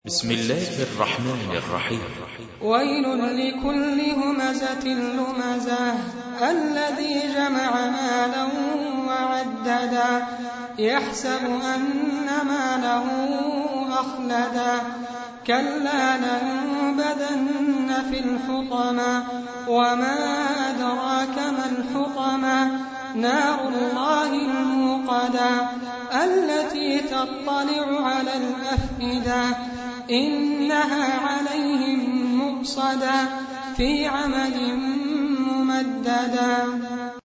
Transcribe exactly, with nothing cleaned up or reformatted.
بسم الله الرحمن الرحيم. ويل لكل همزة لمزة الذي جمع مالا وعددا يحسب أن ماله أخلدا كلا لينبذن في الحطمة وما أدراك ما الحطمة نار الله الموقدة التي تطلع على الأفئدة إنها عليهم مؤصدة في عمد ممددة.